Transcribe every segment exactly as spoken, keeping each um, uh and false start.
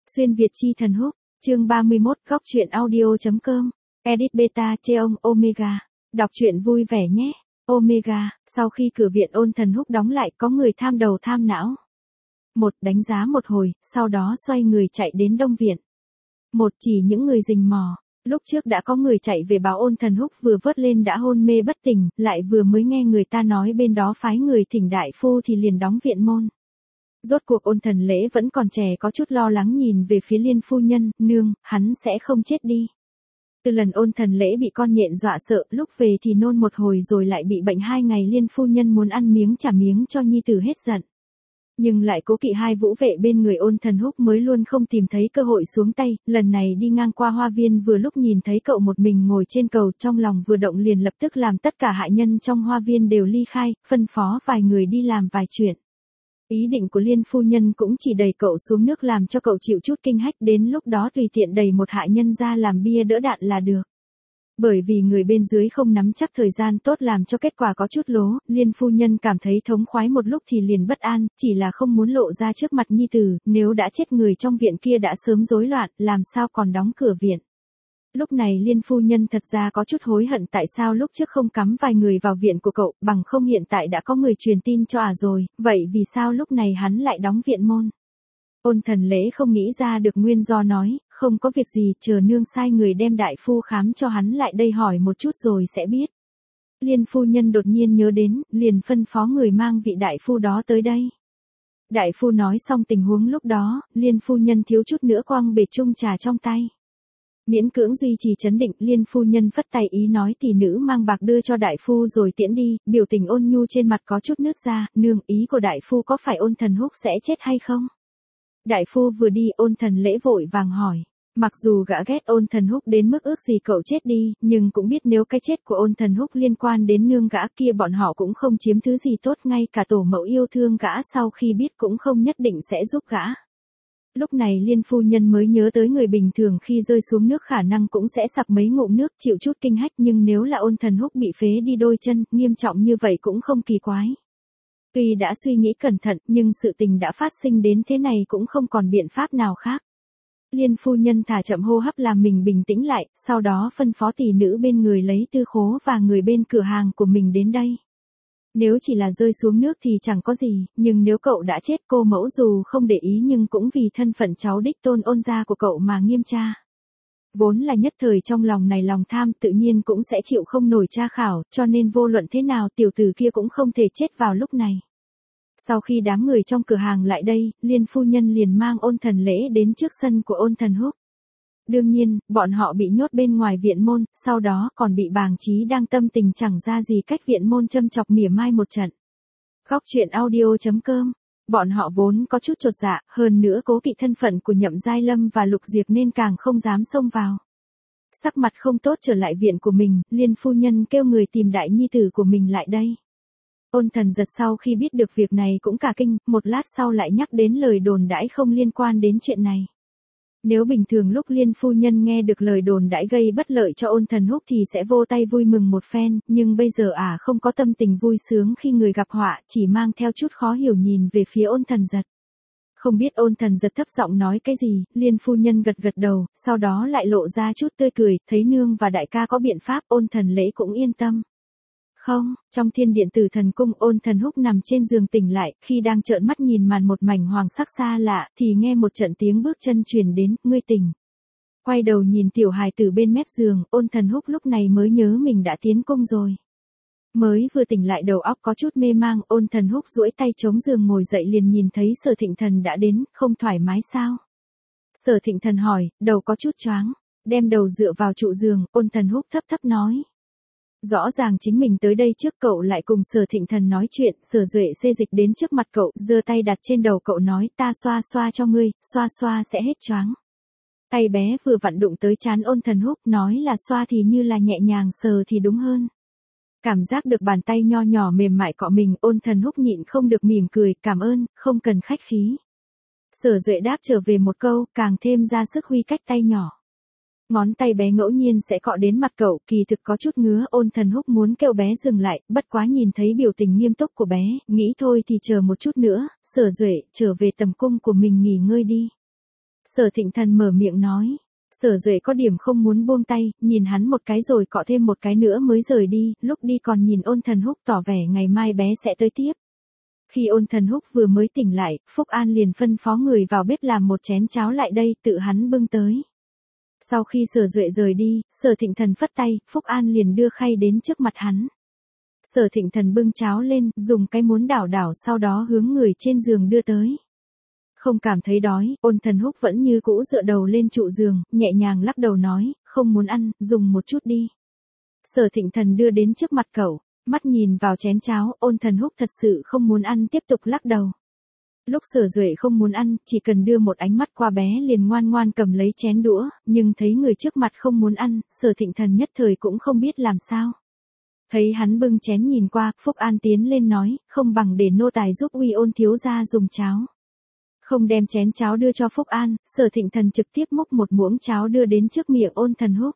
Xuyên Việt chi thần húc, chương ba mươi mốt, góc truyện audio.com, edit beta Cheong Omega, đọc truyện vui vẻ nhé. Omega, sau khi cửa viện Ôn Thần Húc đóng lại có người tham đầu tham não. Một, đánh giá một hồi, sau đó xoay người chạy đến Đông Viện. Một, chỉ những người rình mò. Lúc trước đã có người chạy về báo Ôn Thần Húc vừa vớt lên đã hôn mê bất tỉnh, lại vừa mới nghe người ta nói bên đó phái người thỉnh đại phu thì liền đóng viện môn. Rốt cuộc Ôn Thần Lễ vẫn còn trẻ có chút lo lắng nhìn về phía Liên phu nhân, nương, hắn sẽ không chết đi. Từ lần Ôn Thần Lễ bị con nhện dọa sợ, lúc về thì nôn một hồi rồi lại bị bệnh hai ngày, Liên phu nhân muốn ăn miếng trả miếng cho nhi tử hết giận. Nhưng lại cố kỵ hai vũ vệ bên người Ôn Thần Húc mới luôn không tìm thấy cơ hội xuống tay, lần này đi ngang qua hoa viên vừa lúc nhìn thấy cậu một mình ngồi trên cầu, trong lòng vừa động liền lập tức làm tất cả hạ nhân trong hoa viên đều ly khai, phân phó vài người đi làm vài chuyện. Ý định của Liên phu nhân cũng chỉ đẩy cậu xuống nước làm cho cậu chịu chút kinh hách, đến lúc đó tùy tiện đẩy một hạ nhân ra làm bia đỡ đạn là được. Bởi vì người bên dưới không nắm chắc thời gian tốt làm cho kết quả có chút lố, Liên phu nhân cảm thấy thống khoái một lúc thì liền bất an, chỉ là không muốn lộ ra trước mặt nhi tử, nếu đã chết người trong viện kia đã sớm rối loạn, làm sao còn đóng cửa viện. Lúc này Liên phu nhân thật ra có chút hối hận tại sao lúc trước không cắm vài người vào viện của cậu, bằng không hiện tại đã có người truyền tin cho ả rồi, vậy vì sao lúc này hắn lại đóng viện môn. Ôn Thần Lễ không nghĩ ra được nguyên do nói, không có việc gì, chờ nương sai người đem đại phu khám cho hắn lại đây hỏi một chút rồi sẽ biết. Liên phu nhân đột nhiên nhớ đến, liền phân phó người mang vị đại phu đó tới đây. Đại phu nói xong tình huống lúc đó, Liên phu nhân thiếu chút nữa quăng bể chung trà trong tay. Miễn cưỡng duy trì trấn định, Liên phu nhân phất tay ý nói tỷ nữ mang bạc đưa cho đại phu rồi tiễn đi, biểu tình ôn nhu trên mặt có chút nước ra, nương, ý của đại phu có phải Ôn Thần Húc sẽ chết hay không? Đại phu vừa đi, Ôn Thần Lễ vội vàng hỏi. Mặc dù gã ghét Ôn Thần Húc đến mức ước gì cậu chết đi, nhưng cũng biết nếu cái chết của Ôn Thần Húc liên quan đến nương gã kia bọn họ cũng không chiếm thứ gì tốt, ngay cả tổ mẫu yêu thương gã sau khi biết cũng không nhất định sẽ giúp gã. Lúc này Liên phu nhân mới nhớ tới người bình thường khi rơi xuống nước khả năng cũng sẽ sặc mấy ngụm nước chịu chút kinh hách, nhưng nếu là Ôn Thần Húc bị phế đi đôi chân, nghiêm trọng như vậy cũng không kỳ quái. Tuy đã suy nghĩ cẩn thận, nhưng sự tình đã phát sinh đến thế này cũng không còn biện pháp nào khác. Liên phu nhân thả chậm hô hấp làm mình bình tĩnh lại, sau đó phân phó tỷ nữ bên người lấy tư khố và người bên cửa hàng của mình đến đây. Nếu chỉ là rơi xuống nước thì chẳng có gì, nhưng nếu cậu đã chết, cô mẫu dù không để ý nhưng cũng vì thân phận cháu đích tôn Ôn gia của cậu mà nghiêm tra. Vốn là nhất thời trong lòng này lòng tham tự nhiên cũng sẽ chịu không nổi tra khảo, cho nên vô luận thế nào tiểu tử kia cũng không thể chết vào lúc này. Sau khi đám người trong cửa hàng lại đây, Liên phu nhân liền mang Ôn Thần Lễ đến trước sân của Ôn Thần Húc. Đương nhiên, bọn họ bị nhốt bên ngoài viện môn, sau đó còn bị Bàng Trí đang tâm tình chẳng ra gì cách viện môn châm chọc mỉa mai một trận. Góc truyện audio.com, bọn họ vốn có chút chột dạ, hơn nữa cố kỵ thân phận của Nhậm Giai Lâm và Lục Diệp nên càng không dám xông vào. Sắc mặt không tốt trở lại viện của mình, Liên phu nhân kêu người tìm đại nhi tử của mình lại đây. Ôn Thần Giật sau khi biết được việc này cũng cả kinh, một lát sau lại nhắc đến lời đồn đãi không liên quan đến chuyện này. Nếu bình thường lúc Liên phu nhân nghe được lời đồn đãi gây bất lợi cho Ôn Thần Húc thì sẽ vô tay vui mừng một phen, nhưng bây giờ ả à không có tâm tình vui sướng khi người gặp họa, chỉ mang theo chút khó hiểu nhìn về phía Ôn Thần Giật. Không biết Ôn Thần Giật thấp giọng nói cái gì, Liên phu nhân gật gật đầu, sau đó lại lộ ra chút tươi cười, thấy nương và đại ca có biện pháp, Ôn Thần Lễ cũng yên tâm. Không, trong thiên điện Tử Thần Cung, Ôn Thần Húc nằm trên giường tỉnh lại, khi đang trợn mắt nhìn màn một mảnh hoàng sắc xa lạ, thì nghe một trận tiếng bước chân truyền đến, ngươi tỉnh. Quay đầu nhìn tiểu hài tử bên mép giường, Ôn Thần Húc lúc này mới nhớ mình đã tiến cung rồi. Mới vừa tỉnh lại đầu óc có chút mê mang, Ôn Thần Húc duỗi tay chống giường ngồi dậy liền nhìn thấy Sở Thịnh Thần đã đến, không thoải mái sao? Sở Thịnh Thần hỏi, đầu có chút choáng, đem đầu dựa vào trụ giường, Ôn Thần Húc thấp thấp nói. Rõ ràng chính mình tới đây trước cậu lại cùng Sở Thịnh Thần nói chuyện, Sở Duệ xê dịch đến trước mặt cậu, giơ tay đặt trên đầu cậu nói ta xoa xoa cho ngươi, xoa xoa sẽ hết choáng. Tay bé vừa vặn đụng tới trán Ôn Thần Húc, nói là xoa thì như là nhẹ nhàng, sờ thì đúng hơn. Cảm giác được bàn tay nho nhỏ mềm mại cọ mình, Ôn Thần Húc nhịn không được mỉm cười, cảm ơn, không cần khách khí. Sở Duệ đáp trở về một câu, càng thêm ra sức huy cách tay nhỏ. Ngón tay bé ngẫu nhiên sẽ cọ đến mặt cậu, kỳ thực có chút ngứa, Ôn Thần Húc muốn kêu bé dừng lại, bất quá nhìn thấy biểu tình nghiêm túc của bé, nghĩ thôi thì chờ một chút nữa, Sở Duệ, trở về tầm cung của mình nghỉ ngơi đi. Sở Thịnh Thần mở miệng nói. Sở Duệ có điểm không muốn buông tay, nhìn hắn một cái rồi cọ thêm một cái nữa mới rời đi, lúc đi còn nhìn Ôn Thần Húc tỏ vẻ ngày mai bé sẽ tới tiếp. Khi Ôn Thần Húc vừa mới tỉnh lại, Phúc An liền phân phó người vào bếp làm một chén cháo lại đây, tự hắn bưng tới. Sau khi Sở Duệ rời đi, Sở Thịnh Thần phất tay, Phúc An liền đưa khay đến trước mặt hắn. Sở Thịnh Thần bưng cháo lên, dùng cái muỗng đảo đảo sau đó hướng người trên giường đưa tới. Không cảm thấy đói, Ôn Thần Húc vẫn như cũ dựa đầu lên trụ giường, nhẹ nhàng lắc đầu nói, không muốn ăn, dùng một chút đi. Sở Thịnh Thần đưa đến trước mặt cậu, mắt nhìn vào chén cháo, Ôn Thần Húc thật sự không muốn ăn, tiếp tục lắc đầu. Lúc Sở Duệ không muốn ăn, chỉ cần đưa một ánh mắt qua bé liền ngoan ngoan cầm lấy chén đũa, nhưng thấy người trước mặt không muốn ăn, Sở Thịnh Thần nhất thời cũng không biết làm sao. Thấy hắn bưng chén nhìn qua, Phúc An tiến lên nói, không bằng để nô tài giúp uy Ôn thiếu gia dùng cháo. Không đem chén cháo đưa cho Phúc An, Sở Thịnh Thần trực tiếp múc một muỗng cháo đưa đến trước miệng Ôn Thần Húc.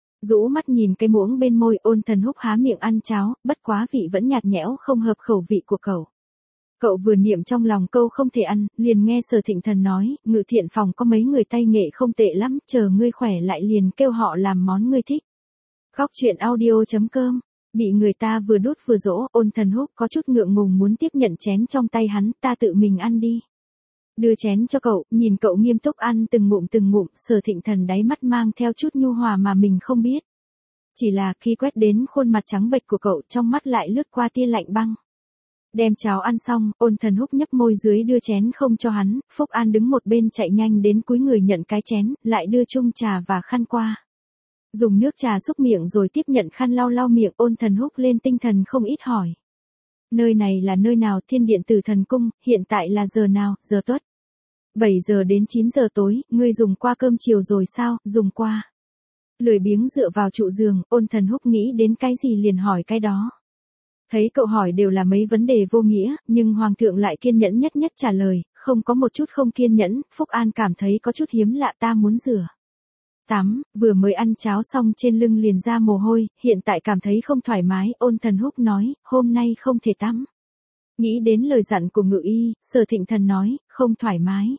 Rũ mắt nhìn cái muỗng bên môi, Ôn Thần Húc há miệng ăn cháo, bất quá vị vẫn nhạt nhẽo không hợp khẩu vị của cậu. Cậu vừa niệm trong lòng câu không thể ăn, liền nghe Sở Thịnh Thần nói, Ngự Thiện phòng có mấy người tay nghệ không tệ lắm, chờ ngươi khỏe lại liền kêu họ làm món ngươi thích. Góc truyện audio chấm com. Bị người ta vừa đút vừa dỗ, Ôn Thần Húc có chút ngượng ngùng muốn tiếp nhận chén trong tay hắn, ta tự mình ăn đi. Đưa chén cho cậu, nhìn cậu nghiêm túc ăn từng ngụm từng ngụm, Sở Thịnh Thần đáy mắt mang theo chút nhu hòa mà mình không biết. Chỉ là khi quét đến khuôn mặt trắng bệch của cậu, trong mắt lại lướt qua tia lạnh băng. Đem cháo ăn xong, Ôn Thần Húc nhấp môi dưới đưa chén không cho hắn, Phúc An đứng một bên chạy nhanh đến cúi người nhận cái chén, lại đưa chung trà và khăn qua. Dùng nước trà xúc miệng rồi tiếp nhận khăn lau lau miệng, Ôn Thần Húc lên tinh thần không ít hỏi. Nơi này là nơi nào? Thiên Điện Tử Thần Cung, hiện tại là giờ nào? Giờ tuất. bảy giờ đến chín giờ tối, ngươi dùng qua cơm chiều rồi sao? Dùng qua. Lười biếng dựa vào trụ giường, Ôn Thần Húc nghĩ đến cái gì liền hỏi cái đó. Thấy cậu hỏi đều là mấy vấn đề vô nghĩa, nhưng Hoàng thượng lại kiên nhẫn nhất nhất trả lời, không có một chút không kiên nhẫn, Phúc An cảm thấy có chút hiếm lạ, ta muốn rửa. Tắm, vừa mới ăn cháo xong trên lưng liền ra mồ hôi, hiện tại cảm thấy không thoải mái, Ôn Thần Húc nói, hôm nay không thể tắm. Nghĩ đến lời dặn của Ngự Y, Sở Thịnh Thần nói, không thoải mái.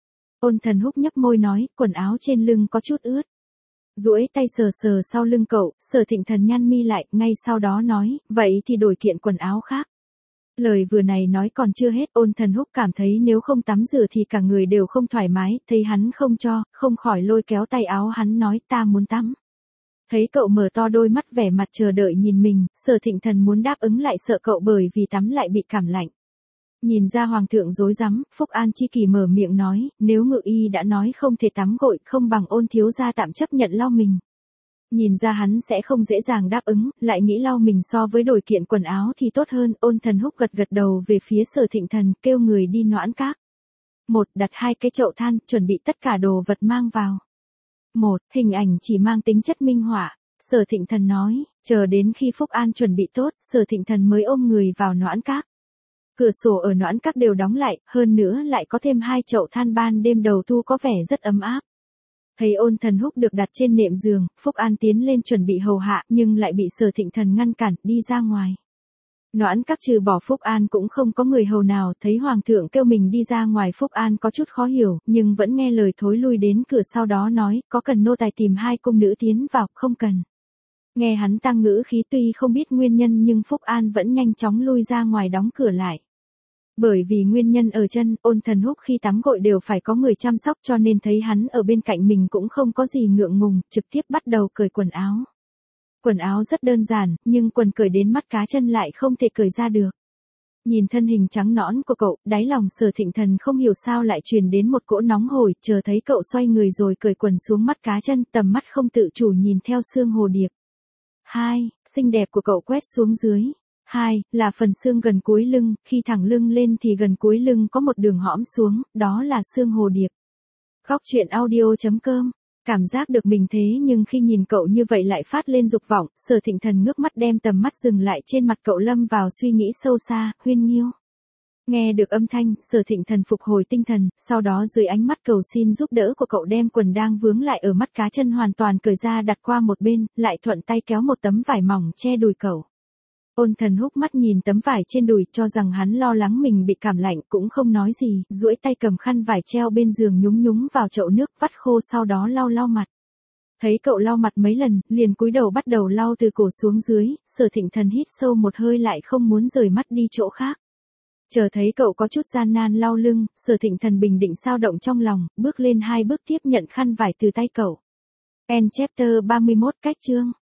Ôn Thần Húc nhấp môi nói, quần áo trên lưng có chút ướt. Duỗi tay sờ sờ sau lưng cậu, Sở Thịnh Thần nhăn mi lại, ngay sau đó nói, vậy thì đổi kiện quần áo khác. Lời vừa này nói còn chưa hết, Ôn Thần Húc cảm thấy nếu không tắm rửa thì cả người đều không thoải mái, thấy hắn không cho, không khỏi lôi kéo tay áo hắn nói, ta muốn tắm. Thấy cậu mở to đôi mắt vẻ mặt chờ đợi nhìn mình, Sở Thịnh Thần muốn đáp ứng lại sợ cậu bởi vì tắm lại bị cảm lạnh. Nhìn ra Hoàng thượng rối rắm, Phúc An chi kỳ mở miệng nói, nếu Ngự Y đã nói không thể tắm gội, không bằng Ôn thiếu gia tạm chấp nhận lau mình. Nhìn ra hắn sẽ không dễ dàng đáp ứng, lại nghĩ lau mình so với đổi kiện quần áo thì tốt hơn, Ôn Thần Húc gật gật đầu về phía Sở Thịnh Thần, kêu người đi noãn các. Một, đặt hai cái chậu than, chuẩn bị tất cả đồ vật mang vào. Một, hình ảnh chỉ mang tính chất minh họa. Sở Thịnh Thần nói, chờ đến khi Phúc An chuẩn bị tốt, Sở Thịnh Thần mới ôm người vào noãn các. Cửa sổ ở noãn các đều đóng lại, hơn nữa lại có thêm hai chậu than, ban đêm đầu thu có vẻ rất ấm áp. Thấy Ôn Thần Húc được đặt trên nệm giường, Phúc An tiến lên chuẩn bị hầu hạ, nhưng lại bị Sở Thịnh Thần ngăn cản, đi ra ngoài. Noãn các trừ bỏ Phúc An cũng không có người hầu nào, thấy Hoàng thượng kêu mình đi ra ngoài, Phúc An có chút khó hiểu, nhưng vẫn nghe lời thối lui đến cửa, sau đó nói, có cần nô tài tìm hai cung nữ tiến vào, không cần. Nghe hắn tăng ngữ khí, tuy không biết nguyên nhân nhưng Phúc An vẫn nhanh chóng lui ra ngoài đóng cửa lại. Bởi vì nguyên nhân ở chân, Ôn Thần Húc khi tắm gội đều phải có người chăm sóc, cho nên thấy hắn ở bên cạnh mình cũng không có gì ngượng ngùng, trực tiếp bắt đầu cởi quần áo. Quần áo rất đơn giản, nhưng quần cởi đến mắt cá chân lại không thể cởi ra được. Nhìn thân hình trắng nõn của cậu, đáy lòng Sở Thịnh Thần không hiểu sao lại truyền đến một cỗ nóng hổi, chờ thấy cậu xoay người rồi cởi quần xuống mắt cá chân, tầm mắt không tự chủ nhìn theo xương hồ điệp. Hai, xinh đẹp của cậu quét xuống dưới. Hai, là phần xương gần cuối lưng, khi thẳng lưng lên thì gần cuối lưng có một đường hõm xuống, đó là xương hồ điệp. Góc truyện audio chấm com. Cảm giác được mình thế nhưng khi nhìn cậu như vậy lại phát lên dục vọng, Sở Thịnh Thần ngước mắt đem tầm mắt dừng lại trên mặt cậu, lâm vào suy nghĩ sâu xa, Huyên Nhiêu. Nghe được âm thanh, Sở Thịnh Thần phục hồi tinh thần, sau đó dưới ánh mắt cầu xin giúp đỡ của cậu đem quần đang vướng lại ở mắt cá chân hoàn toàn cởi ra đặt qua một bên, lại thuận tay kéo một tấm vải mỏng che đùi cậu. Ôn Thần Húc mắt nhìn tấm vải trên đùi, cho rằng hắn lo lắng mình bị cảm lạnh, cũng không nói gì, duỗi tay cầm khăn vải treo bên giường nhúng nhúng vào chậu nước vắt khô, sau đó lau lau mặt. Thấy cậu lau mặt mấy lần, liền cúi đầu bắt đầu lau từ cổ xuống dưới, Sở Thịnh Thần hít sâu một hơi lại không muốn rời mắt đi chỗ khác. Chờ thấy cậu có chút gian nan lau lưng, Sở Thịnh Thần bình định sao động trong lòng, bước lên hai bước tiếp nhận khăn vải từ tay cậu. End chapter ba mươi mốt. Cách chương